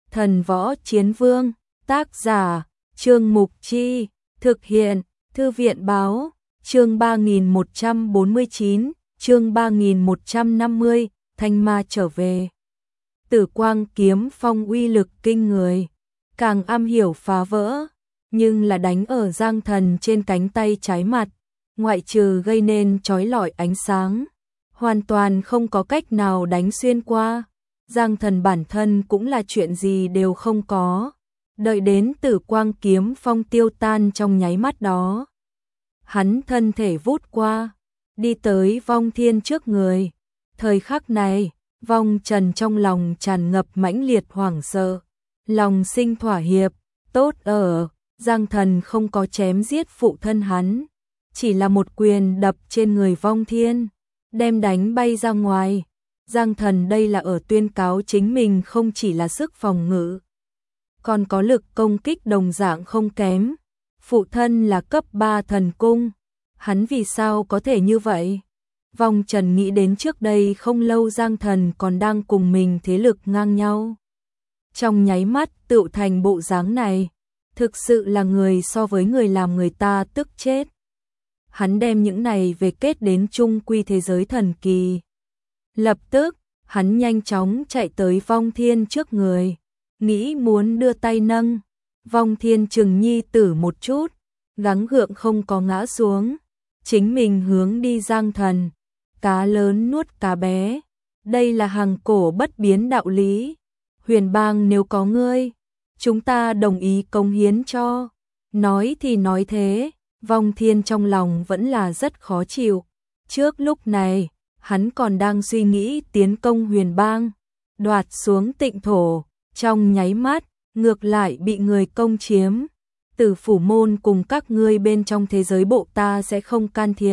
Thần Võ Chiến Vương, tác giả, Trương Mục Chi, thực hiện, Thư viện Báo, chương 3149, chương 3150, Thanh Ma trở về. Tử Quang kiếm phong uy lực kinh người, càng am hiểu phá vỡ, nhưng là đánh ở Giang Thần trên cánh tay trái mặt, ngoại trừ gây nên chói lọi ánh sáng, hoàn toàn không có cách nào đánh xuyên qua. Giang Thần bản thân cũng là chuyện gì đều không có, đợi đến Tử Quang kiếm phong tiêu tan trong nháy mắt đó. Hắn thân thể vút qua, đi tới Vong Thiên trước người. Thời khắc này, Vong Trần trong lòng tràn ngập mãnh liệt hoảng sợ, lòng sinh thỏa hiệp, tốt ở Giang Thần không có chém giết phụ thân hắn, chỉ là một quyền đập trên người Vong Thiên, đem đánh bay ra ngoài. Giang Thần đây là ở tuyên cáo chính mình không chỉ là sức phòng ngự, còn có lực công kích đồng dạng không kém. Phụ thân là cấp 3 thần cung, hắn vì sao có thể như vậy? Vong Trần nghĩ đến trước đây không lâu Giang Thần còn đang cùng mình thế lực ngang nhau, trong nháy mắt tựu thành bộ dáng này, thực sự là người so với người làm người ta tức chết. Hắn đem những này về kết đến trung quy thế giới thần kỳ. Lập tức, hắn nhanh chóng chạy tới Vong Thiên trước người, nghĩ muốn đưa tay nâng. Vong Thiên chừng nhi tử một chút, gắng gượng không có ngã xuống, chính mình hướng đi Giang Thần. Cá lớn nuốt cá bé, đây là hàng cổ bất biến đạo lý. Huyền Bang nếu có ngươi, chúng ta đồng ý cống hiến cho. Nói thì nói thế, Vong Thiên trong lòng vẫn là rất khó chịu. Trước lúc này, hắn còn đang suy nghĩ tiến công Huyền Bang, đoạt xuống Tịnh thổ, trong nháy mắt, ngược lại bị người công chiếm. Tử Phủ môn cùng các ngươi bên trong thế giới bộ ta sẽ không can thiệp.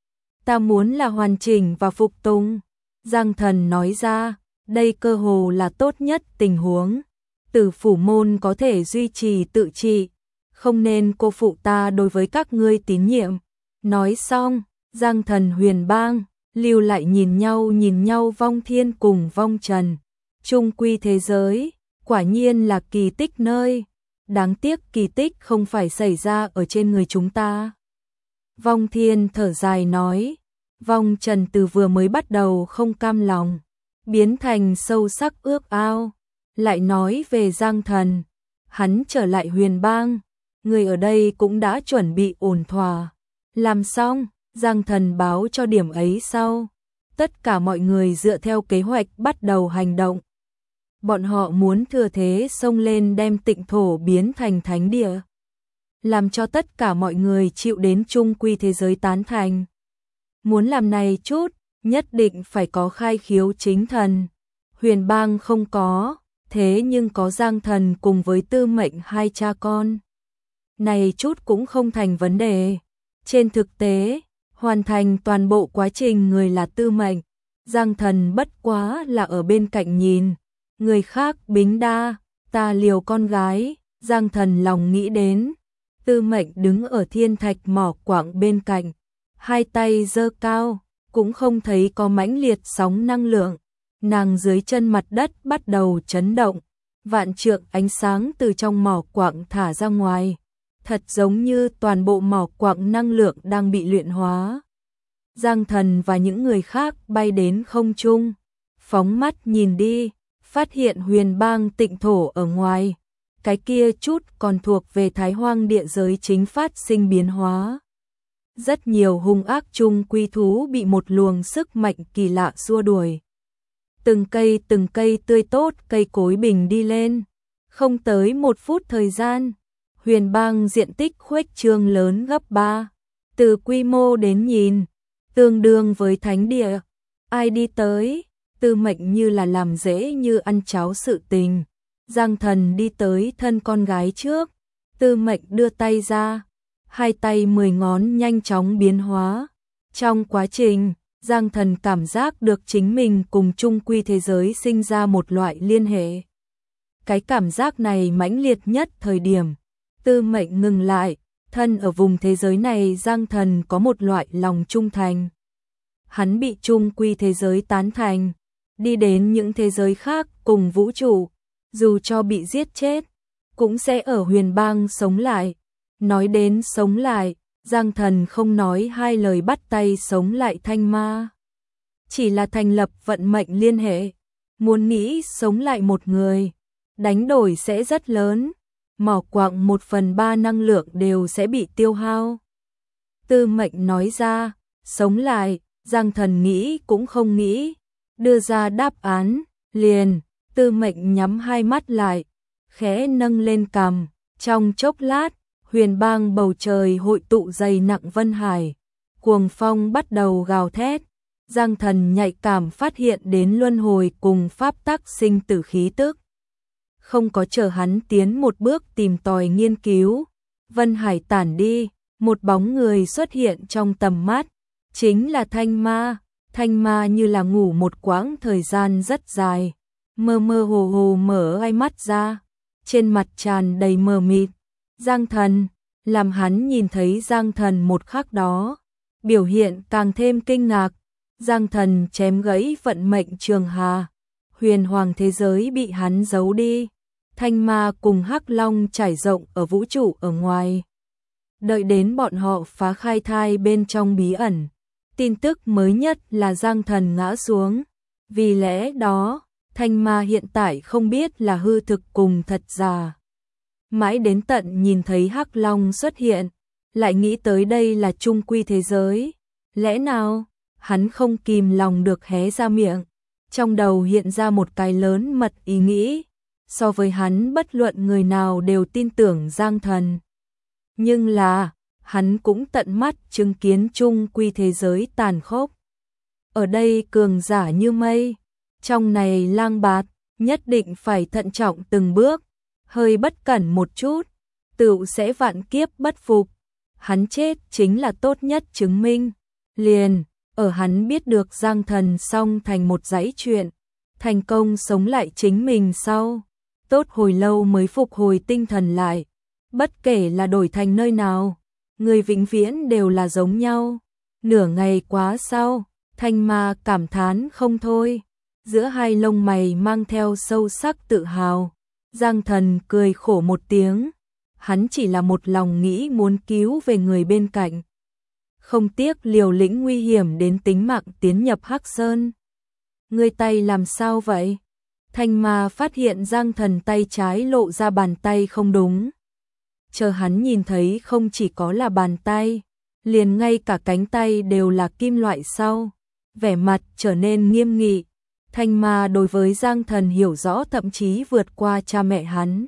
Ta muốn là hoàn chỉnh và phục tùng. Giang Thần nói ra, đây cơ hồ là tốt nhất tình huống. Tử Phủ môn có thể duy trì tự trị, không nên cô phụ ta đối với các ngươi tín nhiệm. Nói xong, Giang Thần Huyền Bang lưu lại nhìn nhau Vong Thiên cùng Vong Trần. Trung quy thế giới, quả nhiên là kỳ tích nơi. Đáng tiếc kỳ tích không phải xảy ra ở trên người chúng ta. Vong Thiên thở dài nói. Vong Trần từ vừa mới bắt đầu không cam lòng, biến thành sâu sắc ước ao. Lại nói về Giang Thần, hắn trở lại Huyền Bang, người ở đây cũng đã chuẩn bị ổn thỏa. Làm xong, Giang Thần báo cho điểm ấy sau. Tất cả mọi người dựa theo kế hoạch bắt đầu hành động. Bọn họ muốn thừa thế xông lên đem Tịnh thổ biến thành thánh địa, làm cho tất cả mọi người chịu đến trung quy thế giới tán thành. Muốn làm này chút, nhất định phải có khai khiếu chính thần. Huyền Bang không có, thế nhưng có Giang Thần cùng với Tư Mệnh hai cha con. Này chút cũng không thành vấn đề. Trên thực tế, hoàn thành toàn bộ quá trình người là Tư Mệnh, Giang Thần bất quá là ở bên cạnh nhìn. Người khác bính đa, ta liều con gái. Giang Thần lòng nghĩ đến. Tư Mệnh đứng ở thiên thạch mỏ quặng bên cạnh, hai tay giơ cao, cũng không thấy có mãnh liệt sóng năng lượng. Nàng dưới chân mặt đất bắt đầu chấn động, vạn trượng ánh sáng từ trong mỏ quặng thả ra ngoài, thật giống như toàn bộ mỏ quặng năng lượng đang bị luyện hóa. Giang Thần và những người khác bay đến không trung, phóng mắt nhìn đi, phát hiện Huyền Bang Tịnh thổ ở ngoài, cái kia chút còn thuộc về Thái Hoang địa giới chính phát sinh biến hóa. Rất nhiều hung ác trung quy thú bị một luồng sức mạnh kỳ lạ xua đuổi. Từng cây tươi tốt cây cối bình đi lên. Không tới 1 phút thời gian, Huyền Bang diện tích khuếch trương lớn gấp 3. Từ quy mô đến nhìn, tương đương với thánh địa. Ai đi tới, Tư Mệnh như là làm dễ như ăn cháo sự tình. Giang Thần đi tới thân con gái trước, Tư Mệnh đưa tay ra, hai tay 10 ngón nhanh chóng biến hóa. Trong quá trình, Giang Thần cảm giác được chính mình cùng trung quy thế giới sinh ra một loại liên hệ. Cái cảm giác này mãnh liệt nhất thời điểm Tư Mệnh ngừng lại, thân ở vùng thế giới này Giang Thần có một loại lòng trung thành. Hắn bị trung quy thế giới tán thành, đi đến những thế giới khác cùng vũ trụ, dù cho bị giết chết, cũng sẽ ở Huyền Bang sống lại. Nói đến sống lại, Giang Thần không nói hai lời bắt tay sống lại Thanh Ma. Chỉ là thành lập vận mệnh liên hệ, muốn nghĩ sống lại một người, đánh đổi sẽ rất lớn, mỏ quặng 1/3 năng lượng đều sẽ bị tiêu hao. Tư Mệnh nói ra, sống lại, Giang Thần nghĩ cũng không nghĩ, đưa ra đáp án, liền, Tư Mệnh nhắm hai mắt lại, khẽ nâng lên cằm, trong chốc lát, Huyền Bang bầu trời hội tụ dày nặng vân hải, cuồng phong bắt đầu gào thét. Giang Thần nhạy cảm phát hiện đến luân hồi cùng pháp tắc sinh tử khí tức. Không có chờ hắn tiến một bước tìm tòi nghiên cứu, vân hải tản đi, một bóng người xuất hiện trong tầm mắt, chính là Thanh Ma. Thanh Ma như là ngủ một quãng thời gian rất dài, mơ mơ hồ hồ mở hai mắt ra, trên mặt tràn đầy mờ mịt. Giang Thần, làm hắn nhìn thấy Giang Thần một khắc đó, biểu hiện càng thêm kinh ngạc. Giang Thần chém gãy vận mệnh trường hà, huyền hoàng thế giới bị hắn giấu đi, Thanh Ma cùng Hắc Long trải rộng ở vũ trụ ở ngoài. Đợi đến bọn họ phá khai thai bên trong bí ẩn, tin tức mới nhất là Giang Thần ngã xuống, vì lẽ đó, Thanh Ma hiện tại không biết là hư thực cùng thật giả. Mãi đến tận nhìn thấy Hắc Long xuất hiện, lại nghĩ tới đây là trung quy thế giới, lẽ nào? Hắn không kìm lòng được hé ra miệng, trong đầu hiện ra một cái lớn mật ý nghĩ, so với hắn bất luận người nào đều tin tưởng Giang Thần. Nhưng là, hắn cũng tận mắt chứng kiến chung quy thế giới tàn khốc. Ở đây cường giả như mây, trong này lang bạt, nhất định phải thận trọng từng bước, hơi bất cẩn một chút, tựu sẽ vạn kiếp bất phục. Hắn chết chính là tốt nhất chứng minh, liền. Ở hắn biết được Giang Thần xong thành một dãy chuyện, thành công sống lại chính mình sau, tốt hồi lâu mới phục hồi tinh thần lại, bất kể là đổi thành nơi nào, người vĩnh viễn đều là giống nhau. Nửa ngày quá sau, Thanh Ma cảm thán không thôi, giữa hai lông mày mang theo sâu sắc tự hào. Giang Thần cười khổ một tiếng, hắn chỉ là một lòng nghĩ muốn cứu về người bên cạnh, không tiếc liều lĩnh nguy hiểm đến tính mạng tiến nhập Hắc Sơn. Ngươi tay làm sao vậy? Thanh Ma phát hiện Giang Thần tay trái lộ ra bàn tay không đúng. Chờ hắn nhìn thấy không chỉ có là bàn tay, liền ngay cả cánh tay đều là kim loại sau. Vẻ mặt trở nên nghiêm nghị. Thanh Ma đối với Giang Thần hiểu rõ thậm chí vượt qua cha mẹ hắn.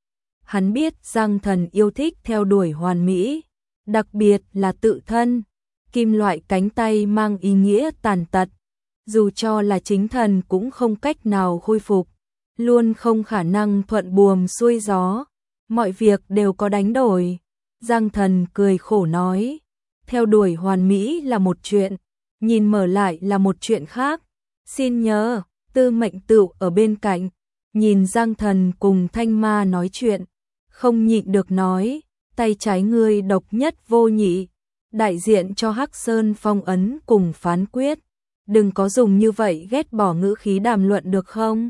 Hắn biết Giang Thần yêu thích theo đuổi hoàn mỹ, đặc biệt là tự thân. Kim loại cánh tay mang ý nghĩa tàn tật, dù cho là chính thần cũng không cách nào khôi phục, luôn không khả năng thuận buồm xuôi gió, mọi việc đều có đánh đổi. Giang Thần cười khổ nói, theo đuổi hoàn mỹ là một chuyện, nhìn mở lại là một chuyện khác. Xin nhớ, Tư Mệnh Tựu ở bên cạnh, nhìn Giang Thần cùng Thanh Ma nói chuyện, không nhịn được nói, tay trái ngươi độc nhất vô nhị, đại diện cho Hắc Sơn phong ấn cùng phán quyết, đừng có dùng như vậy ghét bỏ ngữ khí đàm luận được không?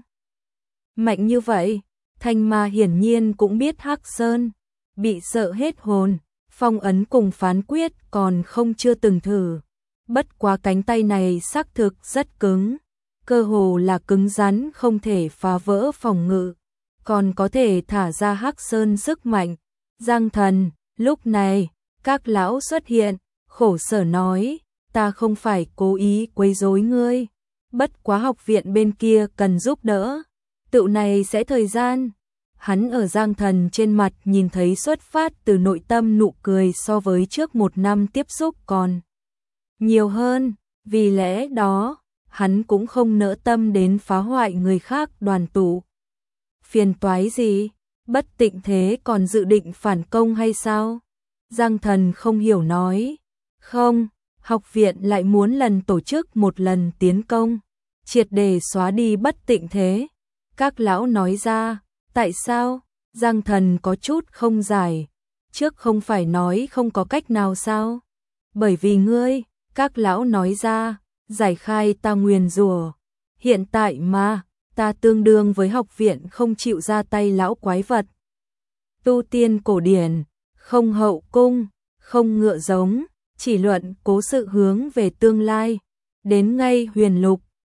Mạnh như vậy, Thanh Ma hiển nhiên cũng biết Hắc Sơn, bị sợ hết hồn, phong ấn cùng phán quyết còn không chưa từng thử, bất quá cánh tay này xác thực rất cứng, cơ hồ là cứng rắn không thể phá vỡ phòng ngự, còn có thể thả ra Hắc Sơn sức mạnh. Giang Thần, lúc này, các lão xuất hiện, khổ sở nói, ta không phải cố ý quấy rối ngươi, bất quá học viện bên kia cần giúp đỡ, tựu này sẽ thời gian. Hắn ở Giang Thần trên mặt nhìn thấy xuất phát từ nội tâm nụ cười so với trước một năm tiếp xúc còn nhiều hơn, vì lẽ đó, hắn cũng không nỡ tâm đến phá hoại người khác đoàn tụ. Phiền toái gì? Bất Tịnh Thế còn dự định phản công hay sao? Giang Thần không hiểu nói. Không, học viện lại muốn lần tổ chức một lần tiến công, triệt để xóa đi Bất Tịnh Thế. Các lão nói ra, tại sao? Giang Thần có chút không giải. Trước không phải nói không có cách nào sao? Bởi vì ngươi, các lão nói ra, giải khai ta nguyền rủa. Hiện tại mà, ta tương đương với học viện không chịu ra tay lão quái vật. Tu tiên cổ điển, không hậu cung, không ngựa giống, chỉ luận cố sự hướng về tương lai. Đến ngay huyền lục,